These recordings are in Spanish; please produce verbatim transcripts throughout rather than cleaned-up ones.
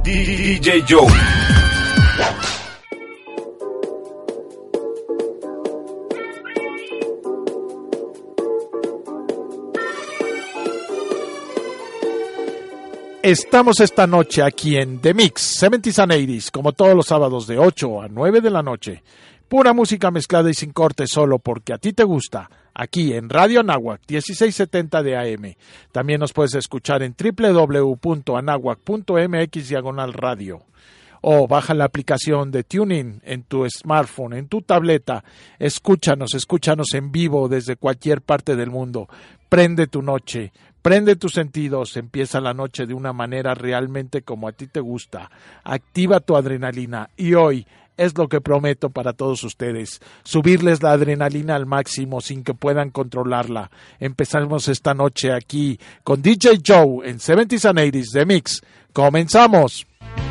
D J Joe. Estamos esta noche aquí en The Mix, seventies and eighties, como todos los sábados de ocho a nueve de la noche. Pura música mezclada y sin corte, solo porque a ti te gusta, aquí en Radio Anáhuac, dieciséis setenta de A M. También nos puedes escuchar en doble u doble u doble u punto anáhuac punto m x diagonal radio. O baja la aplicación de TuneIn en tu smartphone, en tu tableta. Escúchanos, escúchanos en vivo desde cualquier parte del mundo. Prende tu noche, prende tus sentidos, empieza la noche de una manera realmente como a ti te gusta. Activa tu adrenalina y hoy es lo que prometo para todos ustedes, subirles la adrenalina al máximo sin que puedan controlarla. Empezamos esta noche aquí con D J Joe en seventies and eighties The Mix. ¡Comenzamos!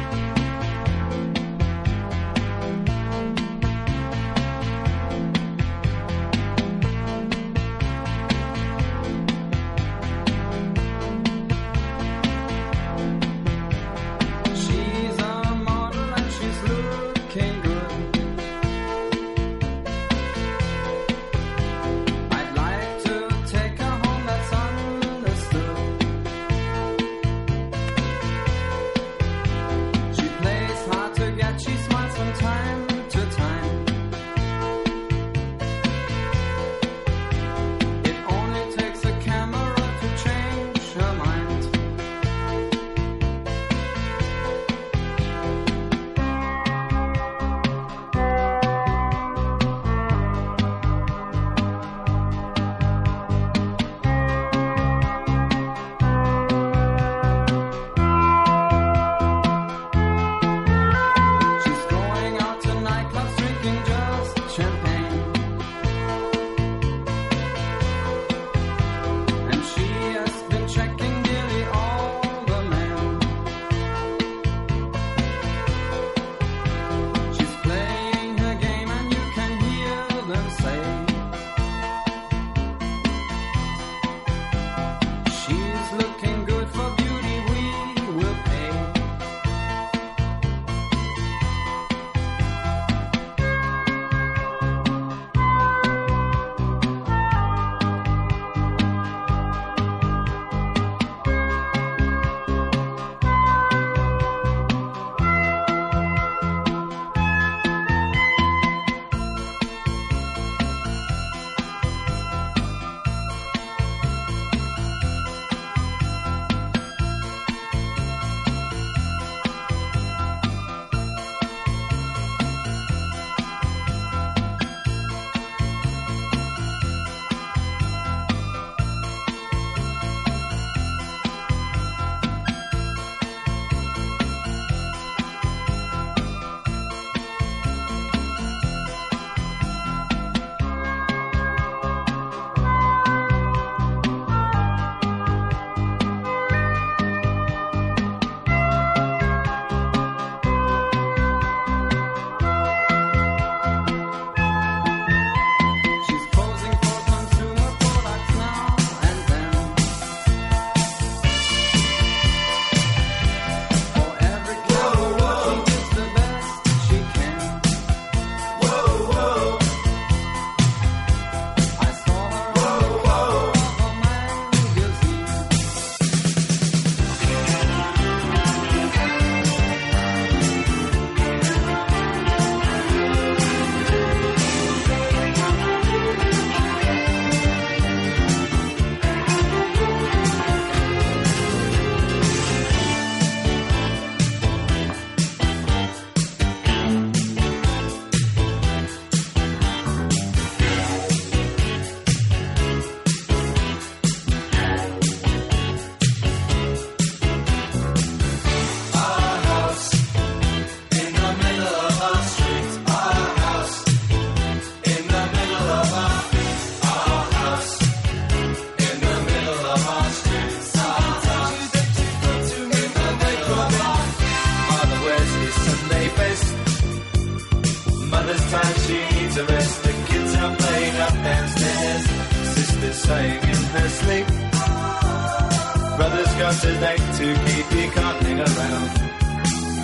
saying in her sleep. Brother's got a date to keep you cottoning around.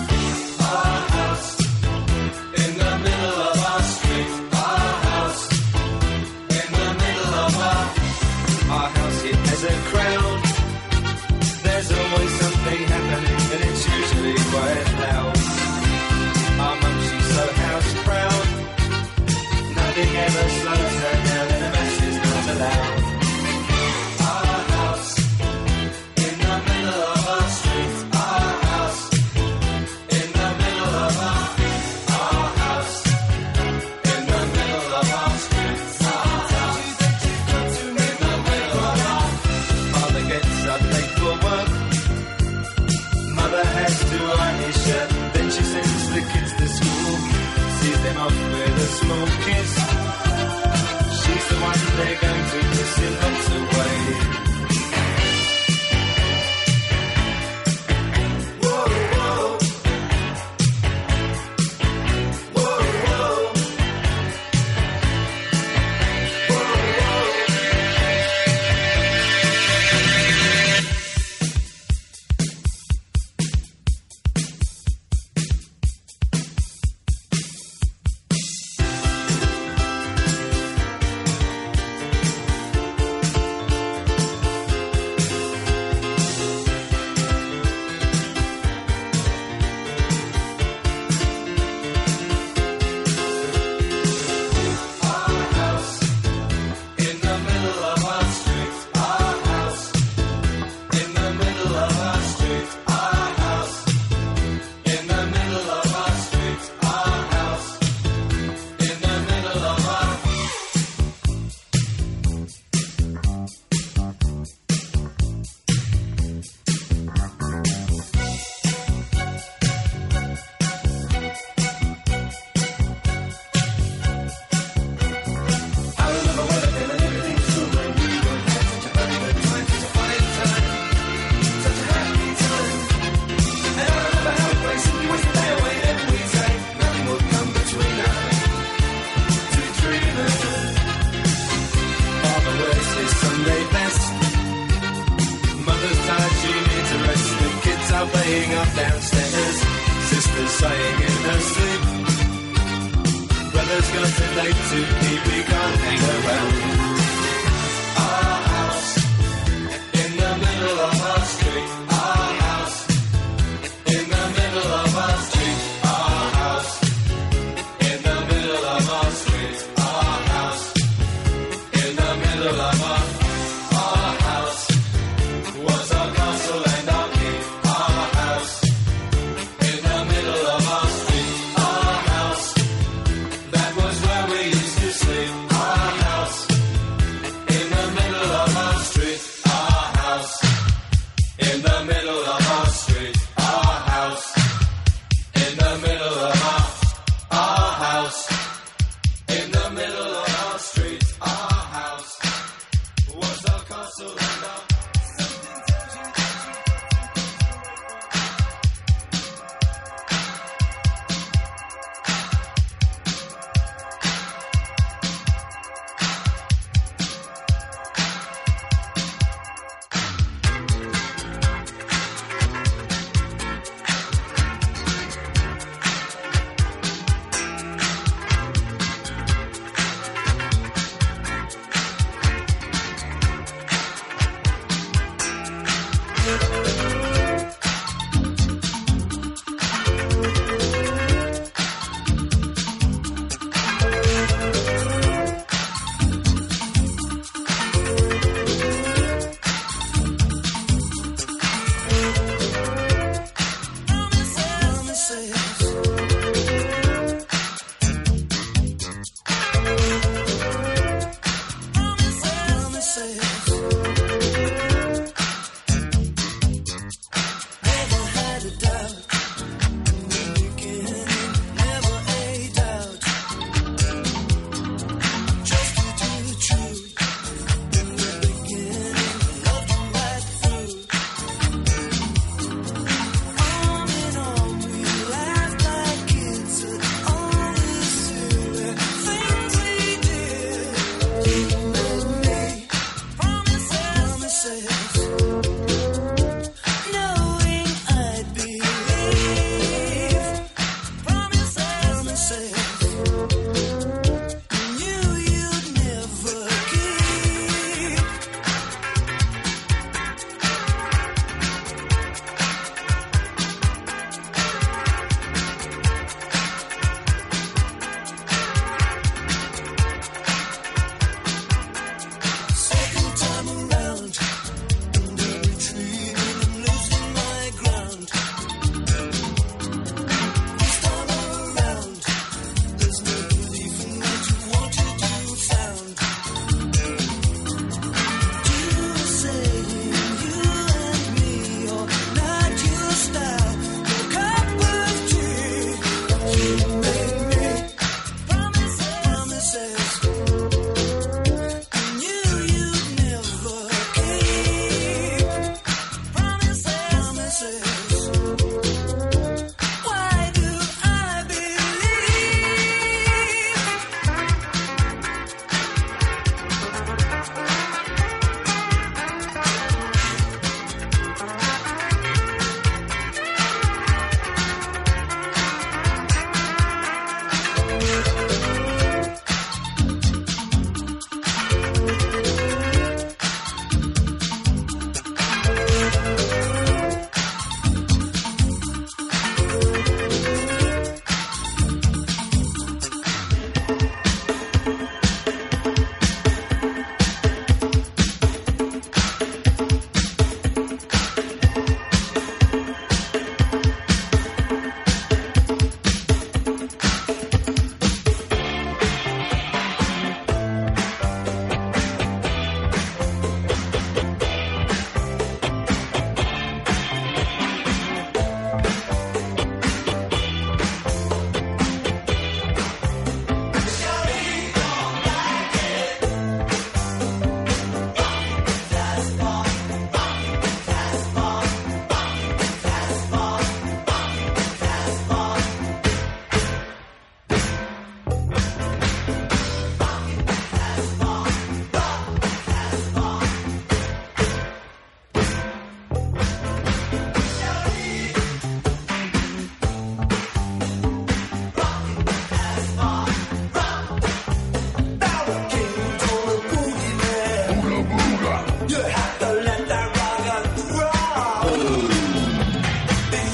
his shirt. Then she sends the kids to school, sees them off with a small kiss. She's the one they're going to miss in lots of ways.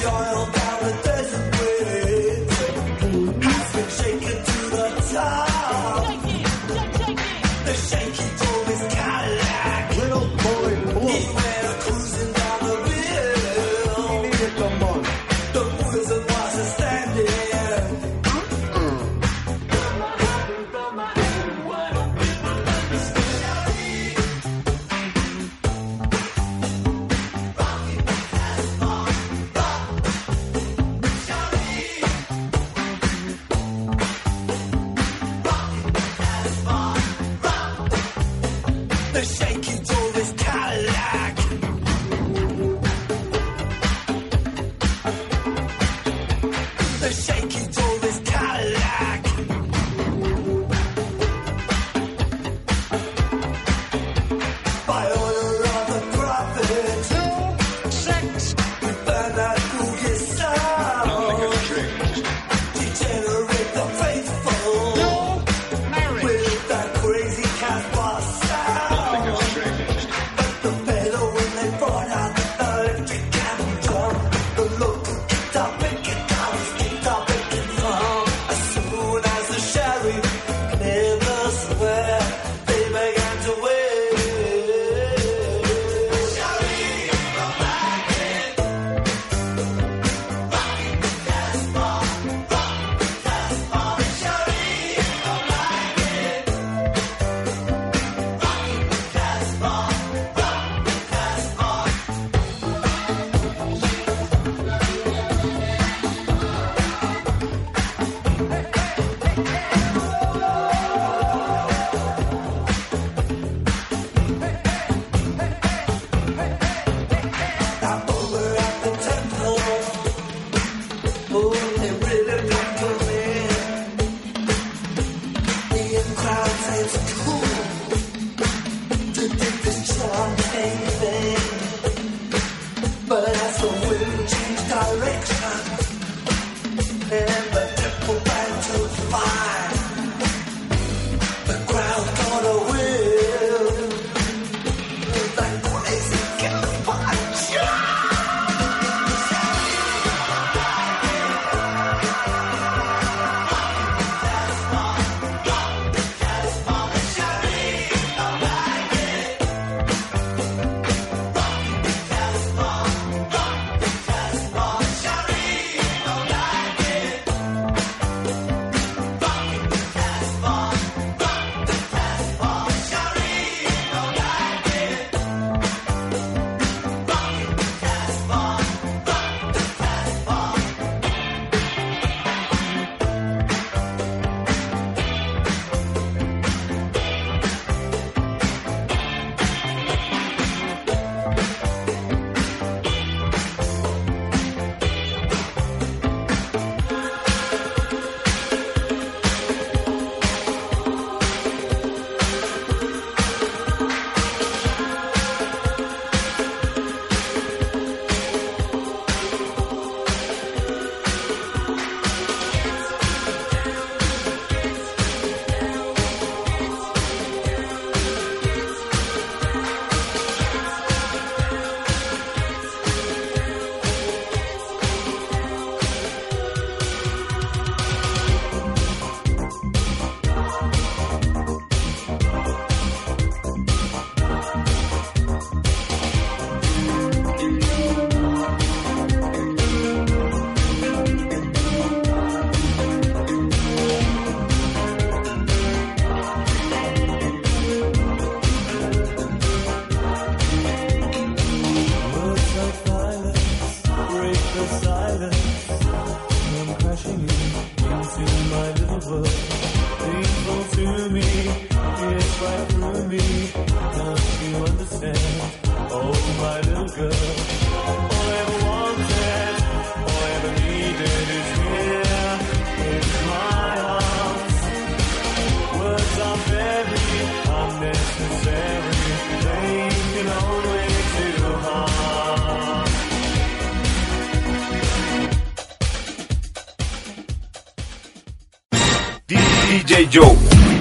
D J Joe,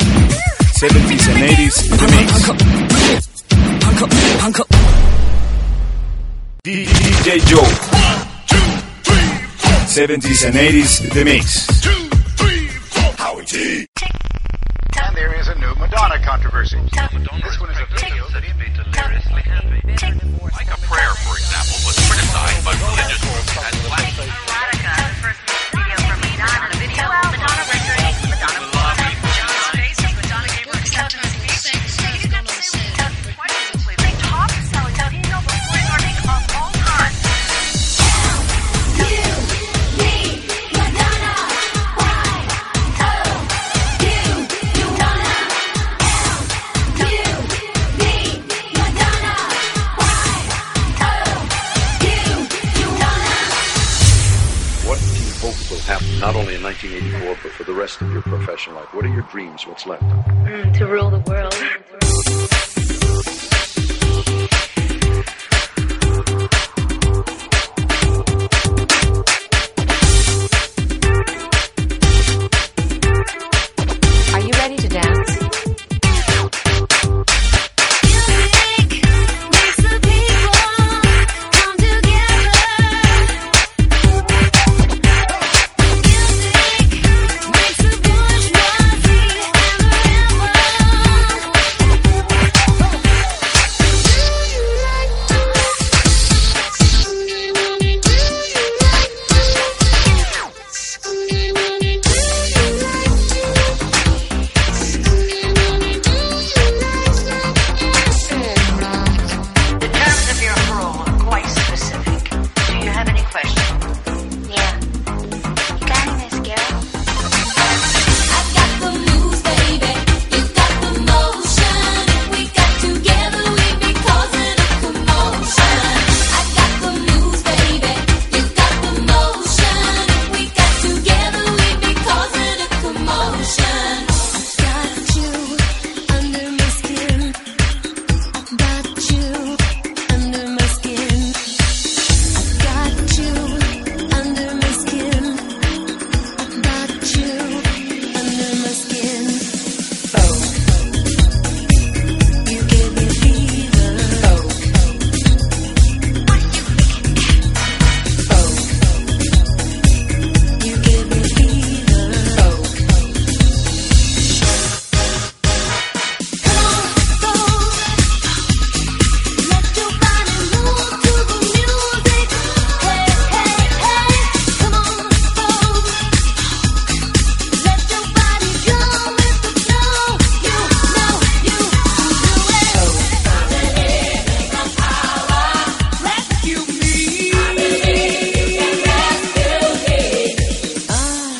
seventies and eighties remix. D J Joe. One, two, three. seventies and eighties The Mix. Two, three, four, Howie T. And there is a new Madonna controversy. This one is a video that he made deliriously happy. Like a prayer, for example, was criticized by religious groups as blasphemy. Erotica, the first video from Madonna. The video, Madonna record, Madonna performing. Madonna's face, Madonna gave her acceptance speech. You got to say what they top selling female recording artist of all time. You, me, Madonna, why? Oh, you, you wanna. You, me, Madonna, why? Oh, you, you wanna. What do you hope will happen, not only in nineteen eighty-four, but for the rest of your professional life? What are your dreams? What's left? Mm, to rule the world. Are you ready to dance? Music makes the people come together. Music makes the bourgeoisie The terms of your parole are quite specific. Do you have any questions? Yeah. You got any mascara? I got the moves, baby. You got the motion. We got together, we be causing a commotion. I got the moves, baby. You got the motion. We got together, we be causing a commotion. Got you under my skin. Got you under my skin. Got you under my skin. Got you under my skin. Oh, you give me fever. Oh, oh, you give me fever. Oh, come on, go. Let your body move to the music. Hey, hey, hey. Come on, go. Let your body go with the flow. You know you can do it. I believe in my power. Rescue me. I believe you can rescue me. Ah,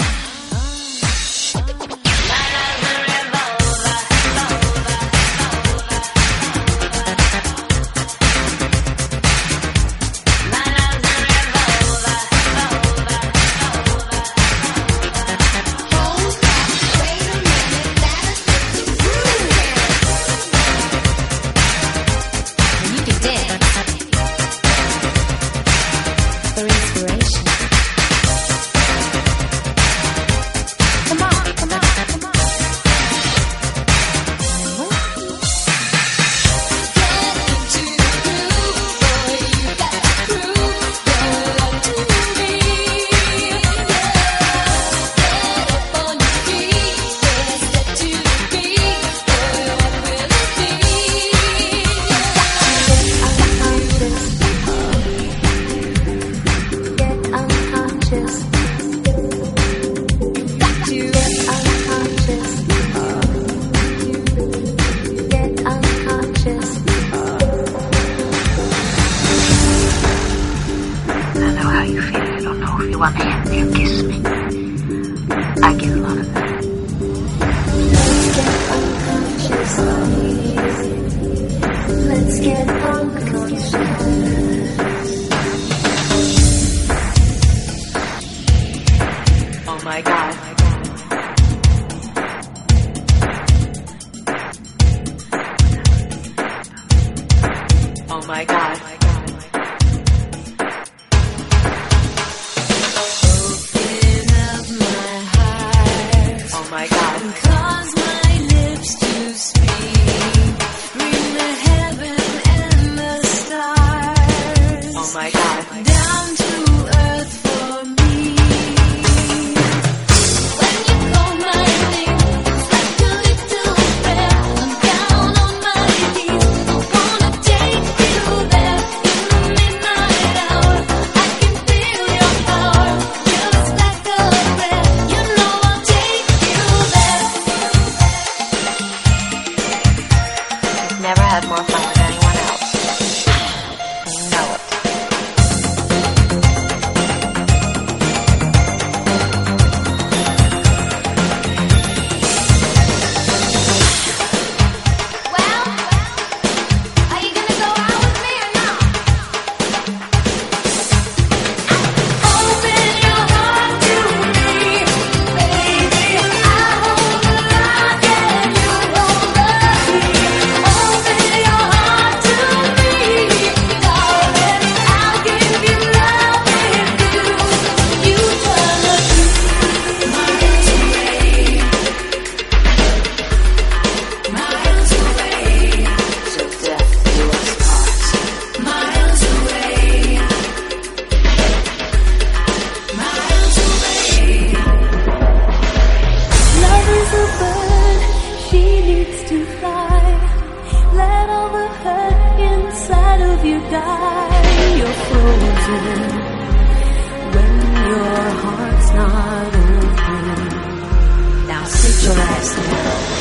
you can dance for inspiration. Come on, come on, come on. Get into the groove, boy. You got to prove your love to me. Get up on your feet, yeah. Step to the beat, boy. What will it be? Get unconscious. Got to get unconscious. Get unconscious. I know how you feel. I don't know if you want me in there. Kiss me. I get a lot of that. Let's get unconscious. Oh my God. Oh my God. Open up my heart. Oh my God. Cause my lips to speak. Bring the heaven and the stars. Oh my God. Down to earth for me. when your heart's not open. Now sit your ass down.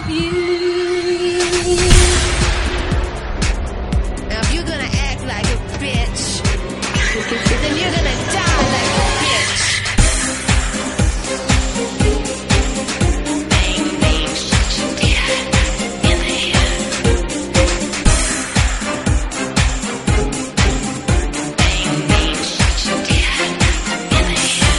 you. Now if you're gonna act like a bitch, then you're gonna die like a bitch. Bang, bang, shut your dear in the head. Bang, bang, shut your dear in the head.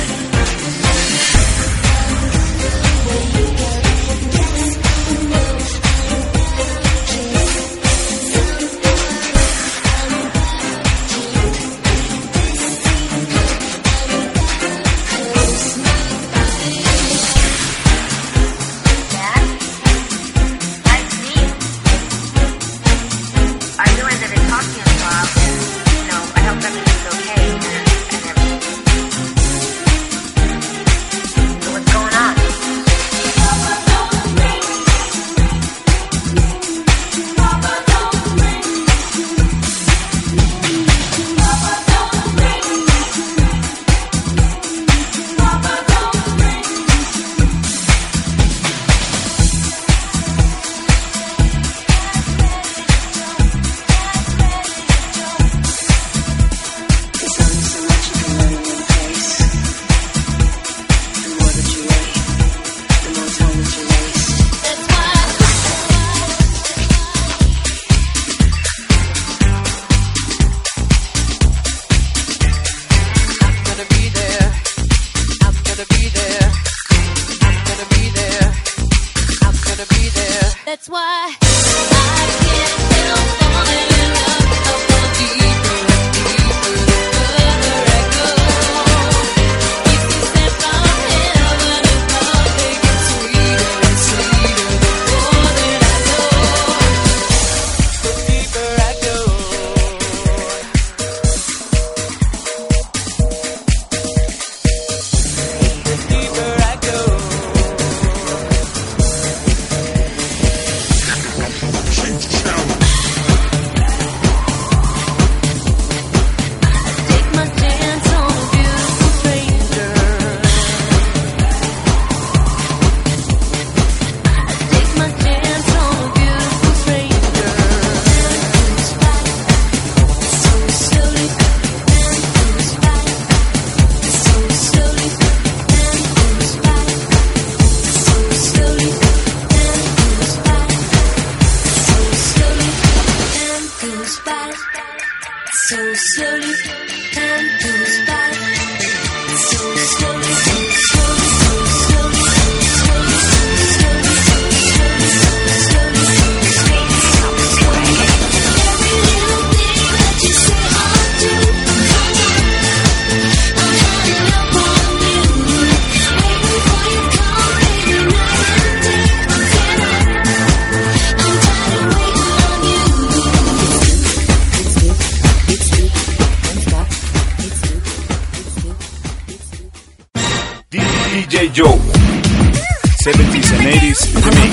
That's why I can't help falling in love. I fall deeper and deeper the further I go. Keeps me sent from heaven above, make it sweeter and sweeter the more that I know. The deeper I go. The deeper I go. Take my chance on a beautiful stranger. Take my chance on a beautiful stranger. So slowly, so slowly, so slowly, so slowly, time goes by. So slowly, so slowly, so slowly, so slowly, so slowly, so slowly, so slowly, so slowly. Every little thing that you say or do, I'm hanging up on you. Waiting for you to come every night and day. I'm fed up. I'm tired of waiting on you. D J Joe, seventies and eighties remix.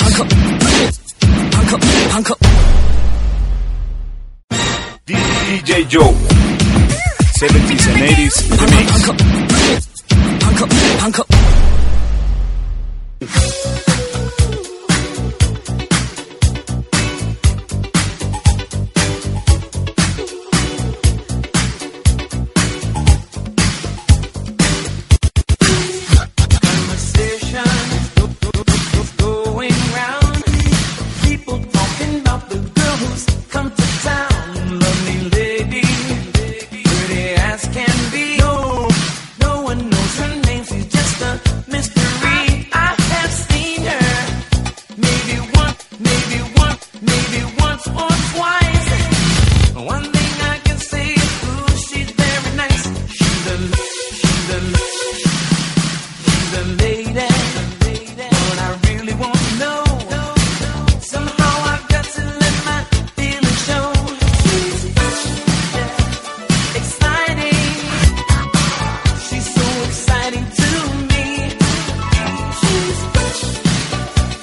D J Joe, seventies and eighties remix. Going round, people talking about the girl who's come to town. Lovely lady, pretty as can be. No, no one knows her name. She's just a mystery. I have seen her, maybe once, maybe once, maybe once or twice. One thing I can say is, ooh, she's very nice. She's a, she's a, she's a lady. But I really want to know. Somehow I've got to let my feelings show. She's exciting. She's so exciting to me. She's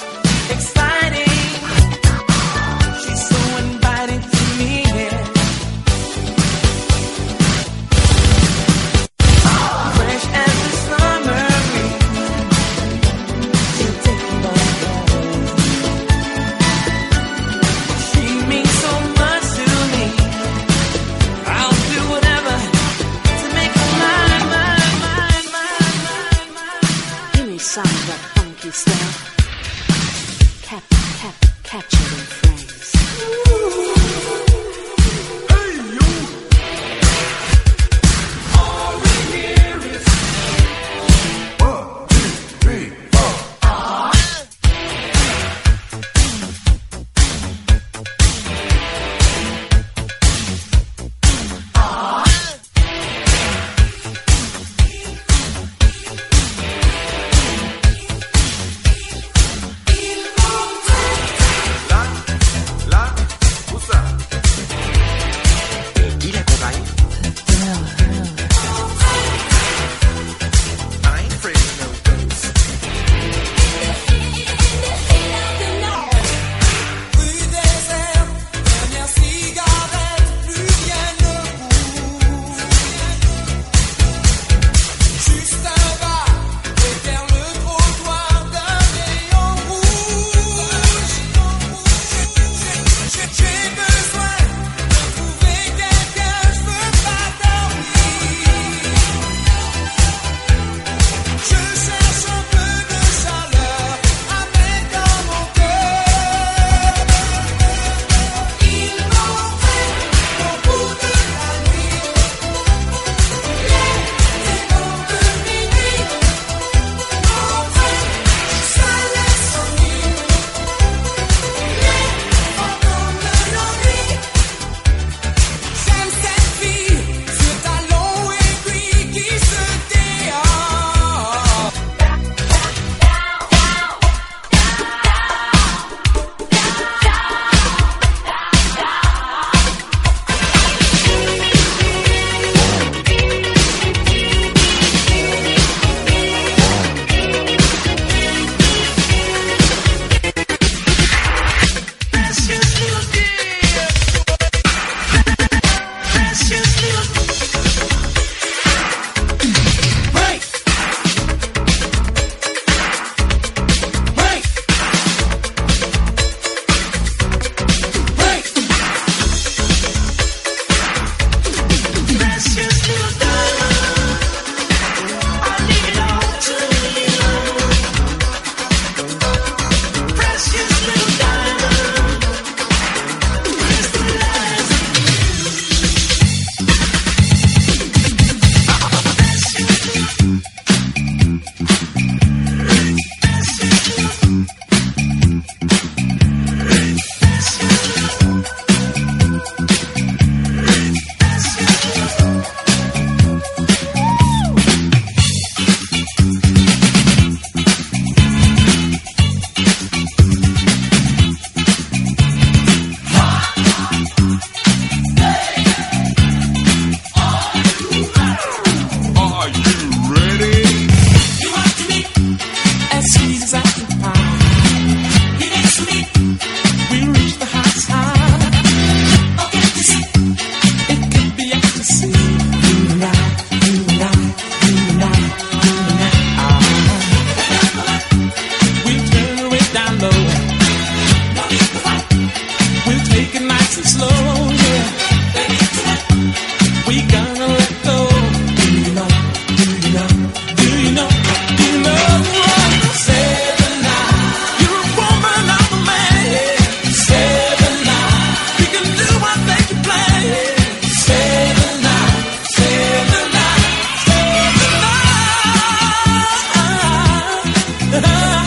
exciting. She's so inviting to me. slow, yeah. We gonna let go. Do you know? Do you know? Do you know? Do you know what? Say the night. You're a woman, I'm a man. Say the night. We can do what they can plan. Say the night. Say the night. Say the night.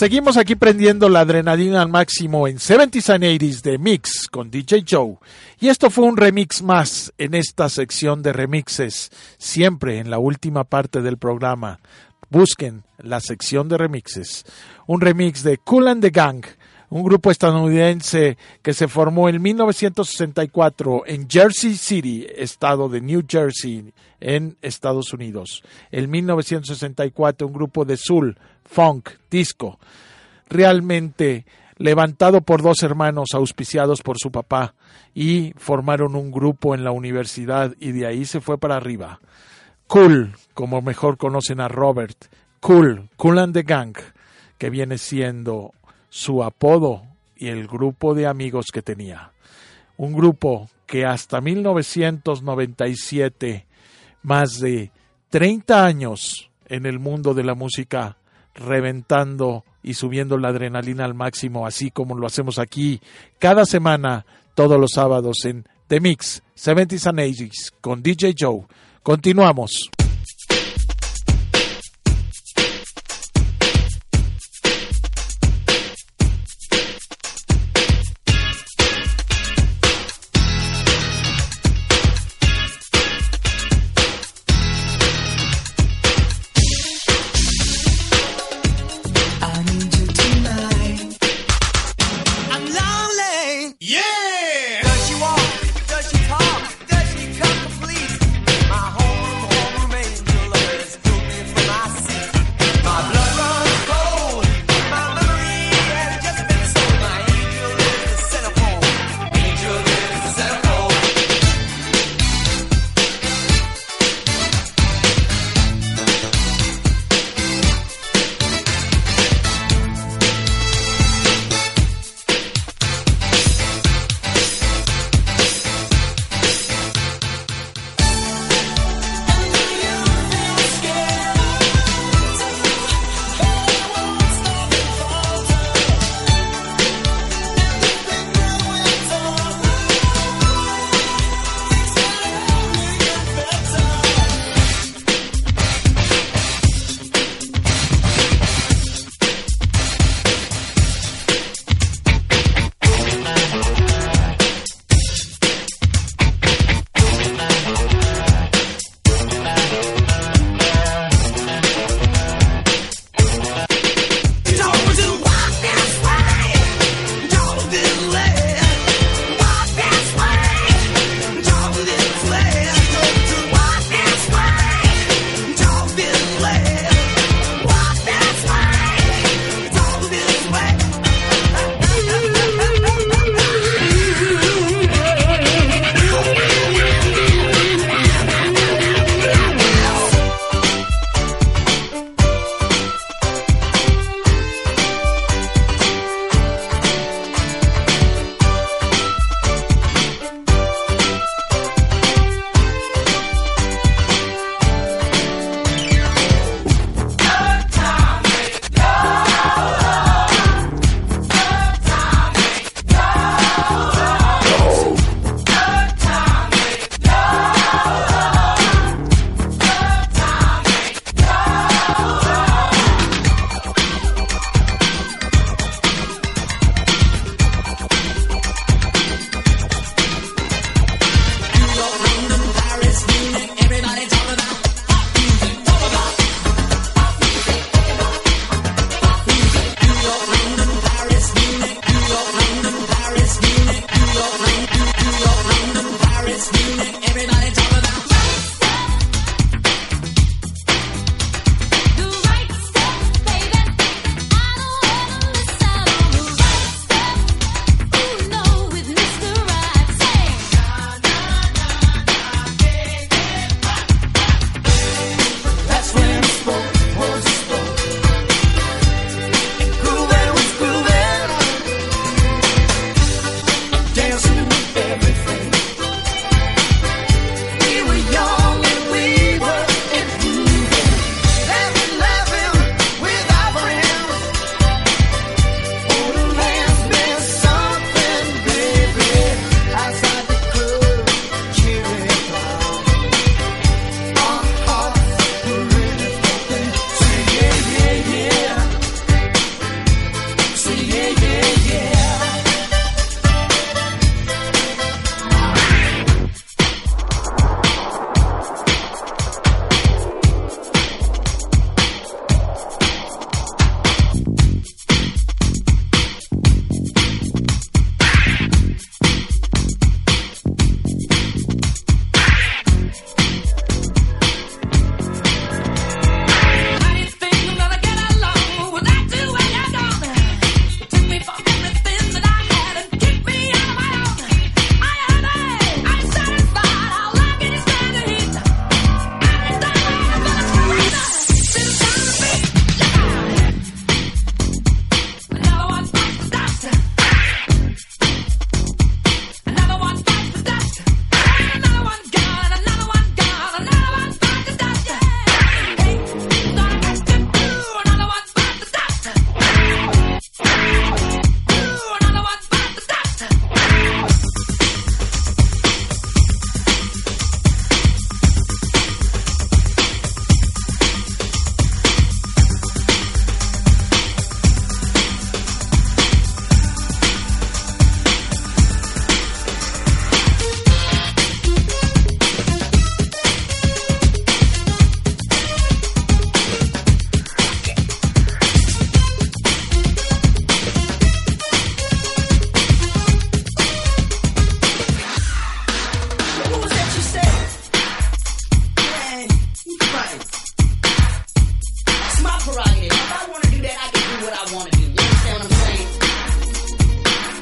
seguimos aquí prendiendo la adrenalina al máximo en seventies and eighties de Mix con D J Joe. Y esto fue un remix más en esta sección de remixes, siempre en la última parte del programa. Busquen la sección de remixes. Un remix de Kool and the Gang, un grupo estadounidense que se formó en mil novecientos sesenta y cuatro en Jersey City, estado de New Jersey, en Estados Unidos. En mil novecientos sesenta y cuatro, un grupo de soul, funk, disco, realmente levantado por dos hermanos auspiciados por su papá, y formaron un grupo en la universidad y de ahí se fue para arriba. Kool, como mejor conocen a Robert, Kool, Kool and the Gang, que viene siendo su apodo y el grupo de amigos que tenía. Un grupo que hasta mil novecientos noventa y siete, más de treinta años en el mundo de la música, reventando y subiendo la adrenalina al máximo, así como lo hacemos aquí cada semana, todos los sábados en The Mix, seventies and eighties, con D J Joe. Continuamos. Does she walk? Does she talk? Does she come complete? My home, home roommate.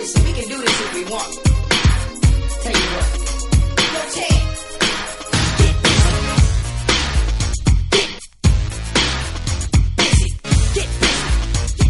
Listen, we can do this if we want. Tell you what. Yo, Chad. Get busy. Get busy. Get busy.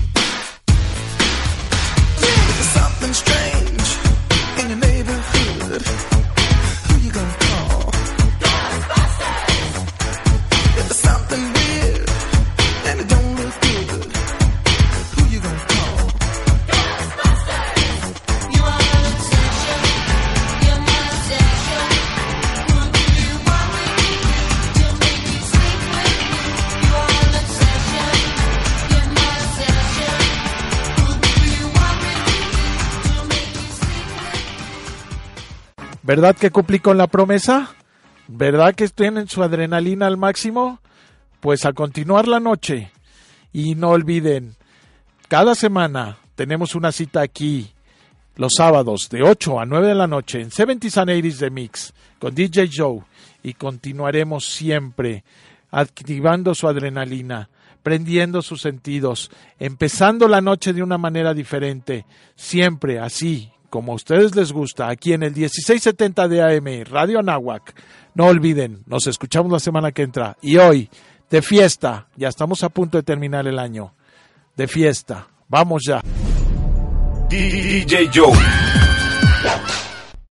There's something strange in your neighborhood. Who you gonna call? Ghostbusters! If there's something weird and it don't look good, who you gonna call? Ghostbusters! You are an obsession. You're my obsession. What do you want me to do to make you sleep with me? You are an obsession. You're my obsession. What do you want me to do to make you sleep with me? ¿Verdad que cumplí con la promesa? ¿Verdad que tienen su adrenalina al máximo? Pues a continuar la noche. Y no olviden, cada semana tenemos una cita aquí, los sábados de ocho a nueve de la noche en seventies and eighties The Mix con D J Joe. Y continuaremos siempre activando su adrenalina, prendiendo sus sentidos, empezando la noche de una manera diferente, siempre así, como a ustedes les gusta, aquí en el dieciséis setenta de A M, Radio Anáhuac. No olviden, nos escuchamos la semana que entra. Y hoy, de fiesta, ya estamos a punto de terminar el año. De fiesta, vamos ya. D J Joe.